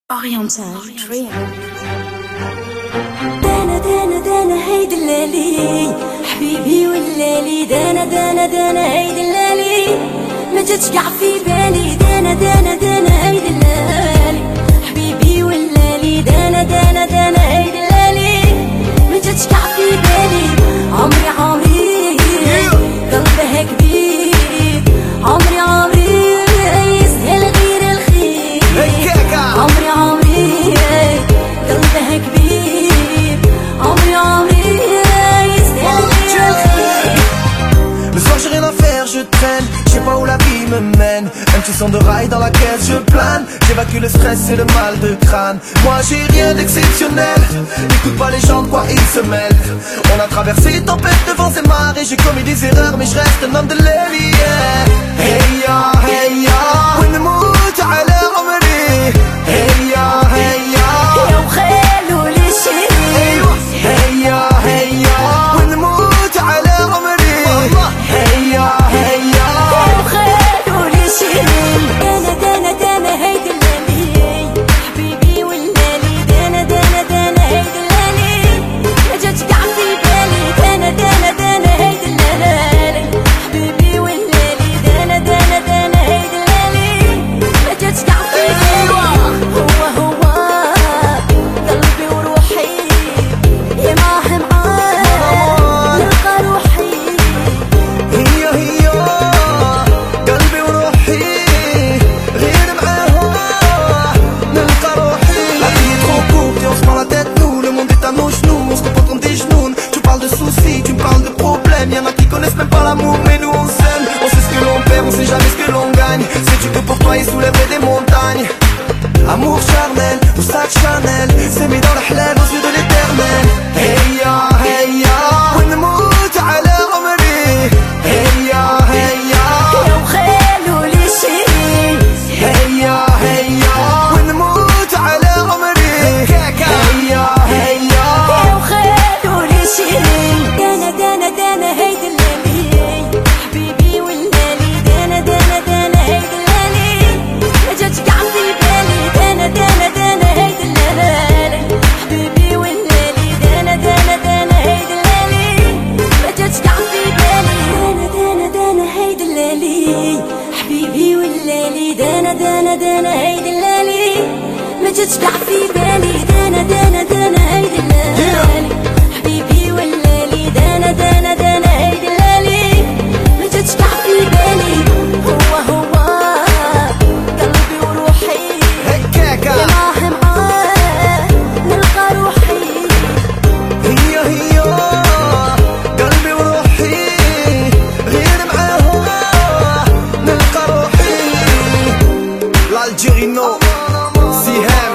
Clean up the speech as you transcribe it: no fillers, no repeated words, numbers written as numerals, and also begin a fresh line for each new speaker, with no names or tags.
Oriental Dream.
دانا دانا دانا هاي دلالي حبيبي ولالي دانا دانا دانا هاي دلالي ما تتقع في بالي دانا دانا دانا هاي دلالي حبيبي ولالي دانا دانا دانا هاي دلالي ما تتقع في بالي عمري عمري قلبها كبير عمري عمري يسهل غير الخير عمري عمري قلبها كبير عمري عمري يسهل غير الخير.
Le soir j'ai rien à faire, je traîne, je sais pas où la vie me mène. Un petit son de rail dans la caisse, je plane, j'évacue le stress et le mal de crâne. Moi j'ai rien d'exceptionnel, n'écoute pas les gens de quoi ils se mêlent. On a traversé tempête devant ces marées, j'ai commis des erreurs mais je reste un homme de l'Eli. Hey ya, hey ya, ونموت على عمري. Hey ya, hey ya,
يا وخيلوا لي شي
hey ya, hey ya, ونموت على عمري. Hey ya, hey ya,
يا وخيلوا لي شي دانا دانا دانا هاي دلالي حبيبي ولالي دانا دانا دانا هاي دلالي ما تتقع في بالي دانا دانا دانا هاي دلالي حبيبي ولالي دانا دانا دانا هاي دلالي ما تتقع في بالي هو قلبي وروحي يا معاه معاه نلقى روحي
هي قلبي وروحي غير معاها نلقى روحي. La vie est trop courte et on se prend la tête nous, le monde est à nos genoux, on se comporte comme des genoux. Tu parles de soucis, tu me parles de problèmes, y'en a qui connaissent même pas l'amour mais nous on s'aime. On sait ce que l'on perd, on sait jamais ce que l'on gagne. Sais-tu que pour toi il soulèverait des montagnes. Amour charnel, au sac Chanel, s'aimer dans le halal aux yeux de l'éternel. Hey ya, hey ya, ونموت على عمري. Hey ya, hey ya,
يا وخيلوا لي شي
hey ya, hey ya, ونموت على عمري. Hey ya, hey ya,
يا وخيلوا لي شي دانا دانا دانا هاي دلالي حبيبي ولالي دانا دانا دانا هاي دلالي ما تتقع في بالي دانا دانا دانا هاي دلالي حبيبي ولالي دانا دانا دانا هاي دلالي ما تتقع في بالي دانا دانا دانا هاي دلالي حبيبي ولالي دانا دانا دانا هاي دلالي ما تتقع في بالي دانا دانا دانا هاي دلالي حبيبي ولالي دانا دانا دانا هاي دلالي ما تتقع في بالي هو قلبي وروحي
هكاكا.
يا معاه نلقى روحي
هي قلبي وروحي غير معاها نلقى روحي. l'Algérino, Sihar